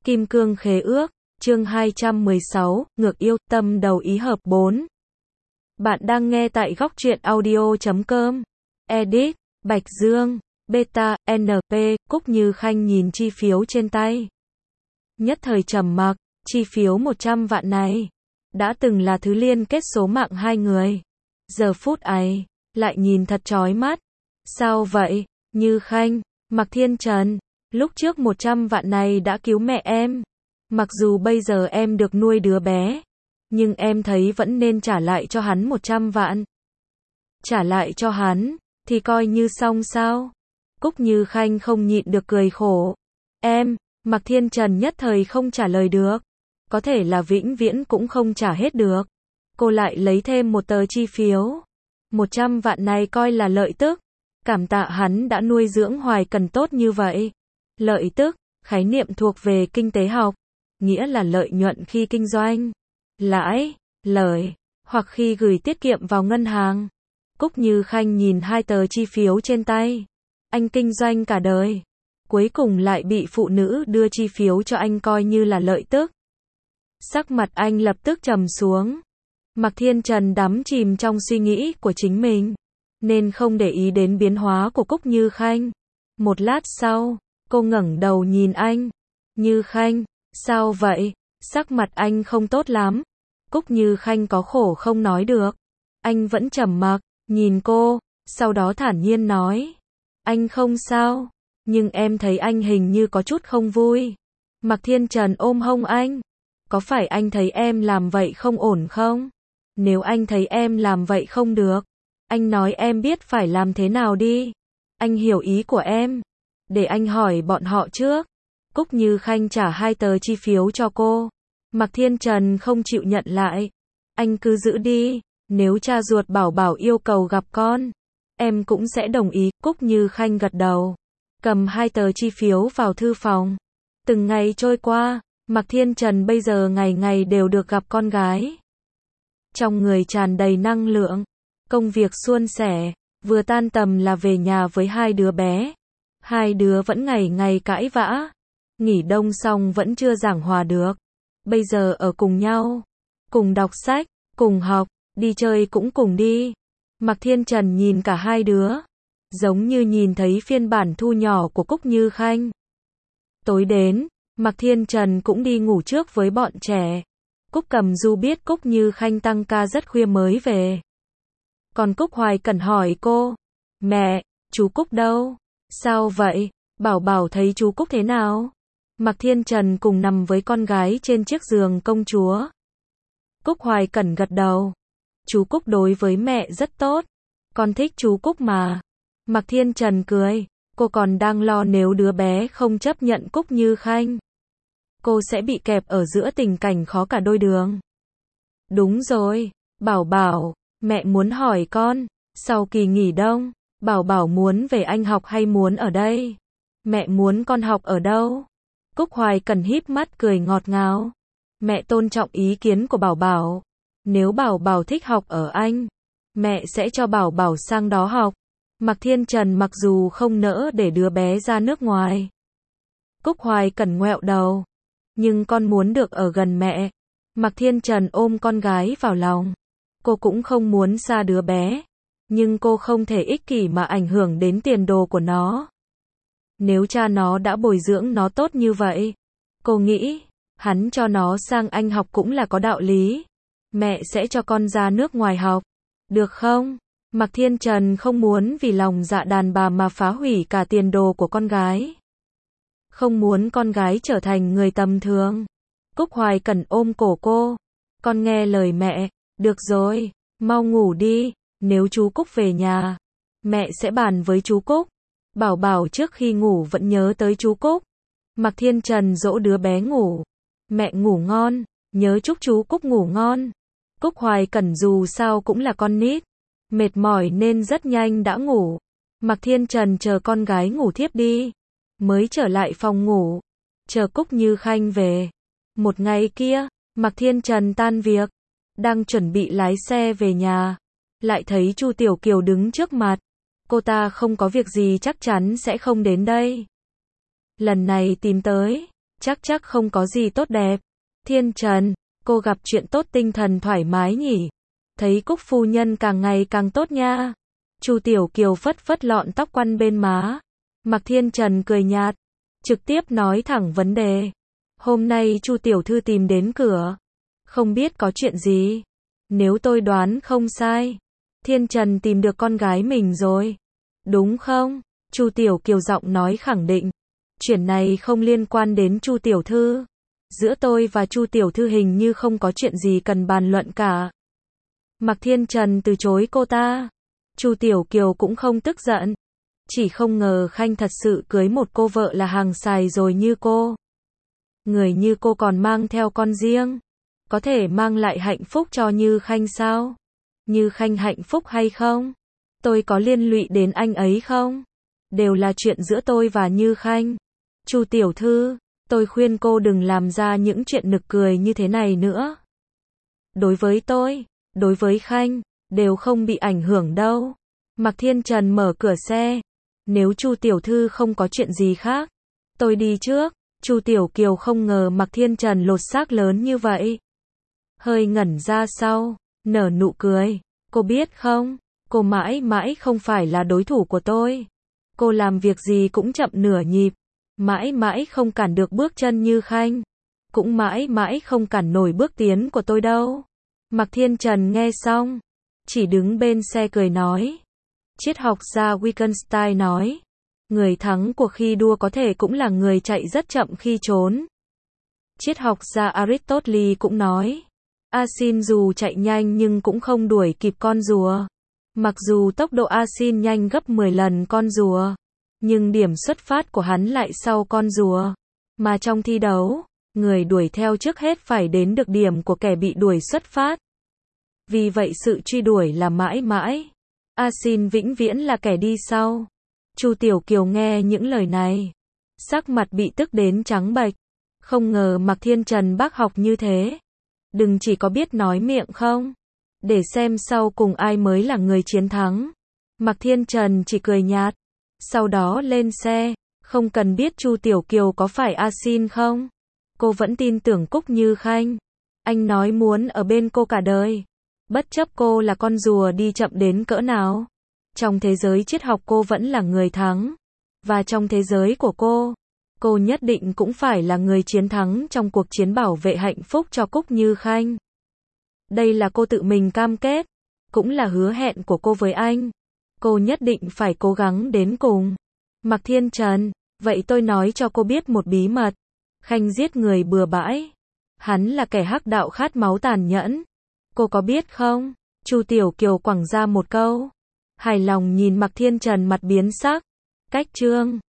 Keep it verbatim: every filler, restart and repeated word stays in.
Kim Cương Khế Ước, chương hai trăm mười sáu, Ngược Yêu, Tâm Đầu Ý Hợp bốn. Bạn đang nghe tại góc truyện audio chấm com. Edit, Bạch Dương, Beta, en pê, Cúc Như Khanh nhìn chi phiếu trên tay. Nhất thời trầm mặc, chi phiếu một trăm vạn này, đã từng là thứ liên kết số mạng hai người. Giờ phút ấy, lại nhìn thật chói mắt. Sao vậy, Như Khanh, Mạc Thiên Trần, lúc trước một trăm vạn này đã cứu mẹ em. Mặc dù bây giờ em được nuôi đứa bé, nhưng em thấy vẫn nên trả lại cho hắn một trăm vạn. Trả lại cho hắn, thì coi như xong sao? Cúc Như Khanh không nhịn được cười khổ. Em, Mạc Thiên Trần nhất thời không trả lời được. Có thể là vĩnh viễn cũng không trả hết được. Cô lại lấy thêm một tờ chi phiếu. một trăm vạn này coi là lợi tức. Cảm tạ hắn đã nuôi dưỡng Hoài Cần tốt như vậy. Lợi tức, khái niệm thuộc về kinh tế học, nghĩa là lợi nhuận khi kinh doanh, lãi, lời, hoặc khi gửi tiết kiệm vào ngân hàng. Cúc Như Khanh nhìn hai tờ chi phiếu trên tay. Anh kinh doanh cả đời, cuối cùng lại bị phụ nữ đưa chi phiếu cho anh coi như là lợi tức. Sắc mặt anh lập tức trầm xuống. Mạc Thiên Trần đắm chìm trong suy nghĩ của chính mình, nên không để ý đến biến hóa của Cúc Như Khanh. Một lát sau, cô ngẩng đầu nhìn anh. Như Khanh, sao vậy? Sắc mặt anh không tốt lắm. Cúc Như Khanh có khổ không nói được. Anh vẫn trầm mặc, nhìn cô, sau đó thản nhiên nói. Anh không sao, nhưng em thấy anh hình như có chút không vui. Mạc Thiên Trần ôm hông anh. Có phải anh thấy em làm vậy không ổn không? Nếu anh thấy em làm vậy không được, anh nói em biết phải làm thế nào đi. Anh hiểu ý của em. Để anh hỏi bọn họ trước. Cúc Như Khanh trả hai tờ chi phiếu cho cô. Mạc Thiên Trần không chịu nhận lại. Anh cứ giữ đi, nếu cha ruột Bảo Bảo yêu cầu gặp con, em cũng sẽ đồng ý. Cúc Như Khanh gật đầu, cầm hai tờ chi phiếu vào thư phòng. Từng ngày trôi qua, Mạc Thiên Trần bây giờ ngày ngày đều được gặp con gái. Trong người tràn đầy năng lượng, công việc suôn sẻ, vừa tan tầm là về nhà với hai đứa bé. Hai đứa vẫn ngày ngày cãi vã. Nghỉ đông xong vẫn chưa giảng hòa được. Bây giờ ở cùng nhau, cùng đọc sách, cùng học, đi chơi cũng cùng đi. Mạc Thiên Trần nhìn cả hai đứa, giống như nhìn thấy phiên bản thu nhỏ của Cúc Như Khanh. Tối đến, Mạc Thiên Trần cũng đi ngủ trước với bọn trẻ. Cúc Cầm Du biết Cúc Như Khanh tăng ca rất khuya mới về. Còn Cúc Hoài Cần hỏi cô, mẹ, chú Cúc đâu? Sao vậy? Bảo Bảo thấy chú Cúc thế nào? Mạc Thiên Trần cùng nằm với con gái trên chiếc giường công chúa. Cúc Hoài Cần gật đầu. Chú Cúc đối với mẹ rất tốt. Con thích chú Cúc mà. Mạc Thiên Trần cười. Cô còn đang lo nếu đứa bé không chấp nhận Cúc Như Khanh, cô sẽ bị kẹp ở giữa tình cảnh khó cả đôi đường. Đúng rồi, Bảo Bảo, mẹ muốn hỏi con, sau kỳ nghỉ đông, Bảo Bảo muốn về Anh học hay muốn ở đây? Mẹ muốn con học ở đâu? Cúc Hoài Cần híp mắt cười ngọt ngào. Mẹ tôn trọng ý kiến của Bảo Bảo. Nếu Bảo Bảo thích học ở Anh, mẹ sẽ cho Bảo Bảo sang đó học. Mạc Thiên Trần mặc dù không nỡ để đứa bé ra nước ngoài. Cúc Hoài Cần ngoẹo đầu. Nhưng con muốn được ở gần mẹ. Mạc Thiên Trần ôm con gái vào lòng. Cô cũng không muốn xa đứa bé. Nhưng cô không thể ích kỷ mà ảnh hưởng đến tiền đồ của nó. Nếu cha nó đã bồi dưỡng nó tốt như vậy, cô nghĩ, hắn cho nó sang Anh học cũng là có đạo lý. Mẹ sẽ cho con ra nước ngoài học. Được không? Mạc Thiên Trần không muốn vì lòng dạ đàn bà mà phá hủy cả tiền đồ của con gái. Không muốn con gái trở thành người tầm thường. Cúc Hoài Cần ôm cổ cô. Con nghe lời mẹ. Được rồi, mau ngủ đi. Nếu chú Cúc về nhà, mẹ sẽ bàn với chú Cúc. Bảo Bảo trước khi ngủ vẫn nhớ tới chú Cúc. Mạc Thiên Trần dỗ đứa bé ngủ. Mẹ ngủ ngon, nhớ chúc chú Cúc ngủ ngon. Cúc Hoài Cần dù sao cũng là con nít, mệt mỏi nên rất nhanh đã ngủ. Mạc Thiên Trần chờ con gái ngủ thiếp đi, mới trở lại phòng ngủ, chờ Cúc Như Khanh về. Một ngày kia, Mạc Thiên Trần tan việc, đang chuẩn bị lái xe về nhà, lại thấy Chu Tiểu Kiều đứng trước mặt. Cô ta không có việc gì chắc chắn sẽ không đến đây. Lần này tìm tới, Chắc chắc không có gì tốt đẹp. Thiên Trần, cô gặp chuyện tốt tinh thần thoải mái nhỉ? Thấy Cúc phu nhân càng ngày càng tốt nha. Chu Tiểu Kiều phất phất lọn tóc quăn bên má. Mạc Thiên Trần cười nhạt, trực tiếp nói thẳng vấn đề. Hôm nay Chu tiểu thư tìm đến cửa, không biết có chuyện gì. Nếu tôi đoán không sai, Thiên Trần tìm được con gái mình rồi, đúng không? Chu Tiểu Kiều giọng nói khẳng định. Chuyện này không liên quan đến Chu tiểu thư. Giữa tôi và Chu tiểu thư hình như không có chuyện gì cần bàn luận cả. Mạc Thiên Trần từ chối cô ta. Chu Tiểu Kiều cũng không tức giận, chỉ không ngờ Khanh thật sự cưới một cô vợ là hàng xài rồi như cô. Người như cô còn mang theo con riêng, có thể mang lại hạnh phúc cho Như Khanh sao? Như Khanh hạnh phúc hay không? Tôi có liên lụy đến anh ấy không? Đều là chuyện giữa tôi và Như Khanh. Chu tiểu thư, tôi khuyên cô đừng làm ra những chuyện nực cười như thế này nữa. Đối với tôi, đối với Khanh, đều không bị ảnh hưởng đâu. Mạc Thiên Trần mở cửa xe. Nếu Chu tiểu thư không có chuyện gì khác, tôi đi trước. Chu Tiểu Kiều không ngờ Mạc Thiên Trần lột xác lớn như vậy. Hơi ngẩn ra sau, nở nụ cười. Cô biết không, cô mãi mãi không phải là đối thủ của tôi. Cô làm việc gì cũng chậm nửa nhịp, mãi mãi không cản được bước chân Như Khanh, cũng mãi mãi không cản nổi bước tiến của tôi đâu. Mạc Thiên Trần nghe xong, chỉ đứng bên xe cười nói. Triết học gia Wittgenstein nói, người thắng cuộc khi đua có thể cũng là người chạy rất chậm khi trốn. Triết học gia Aristotle cũng nói, Asin dù chạy nhanh nhưng cũng không đuổi kịp con rùa. Mặc dù tốc độ Asin nhanh gấp mười lần con rùa, nhưng điểm xuất phát của hắn lại sau con rùa. Mà trong thi đấu, người đuổi theo trước hết phải đến được điểm của kẻ bị đuổi xuất phát. Vì vậy sự truy đuổi là mãi mãi. Asin vĩnh viễn là kẻ đi sau. Chu Tiểu Kiều nghe những lời này, sắc mặt bị tức đến trắng bệch. Không ngờ Mạc Thiên Trần bác học như thế. Đừng chỉ có biết nói miệng không, để xem sau cùng ai mới là người chiến thắng. Mạc Thiên Trần chỉ cười nhạt, sau đó lên xe, không cần biết Chu Tiểu Kiều có phải Asin không. Cô vẫn tin tưởng Cúc Như Khanh. Anh nói muốn ở bên cô cả đời, bất chấp cô là con rùa đi chậm đến cỡ nào. Trong thế giới triết học cô vẫn là người thắng, và trong thế giới của cô, cô nhất định cũng phải là người chiến thắng trong cuộc chiến bảo vệ hạnh phúc cho Cúc Như Khanh. Đây là cô tự mình cam kết, cũng là hứa hẹn của cô với anh. Cô nhất định phải cố gắng đến cùng. Mạc Thiên Trần, vậy tôi nói cho cô biết một bí mật. Khanh giết người bừa bãi. Hắn là kẻ hắc đạo khát máu tàn nhẫn. Cô có biết không? Chu Tiểu Kiều quẳng ra một câu. Hài lòng nhìn Mạc Thiên Trần mặt biến sắc. Cách chương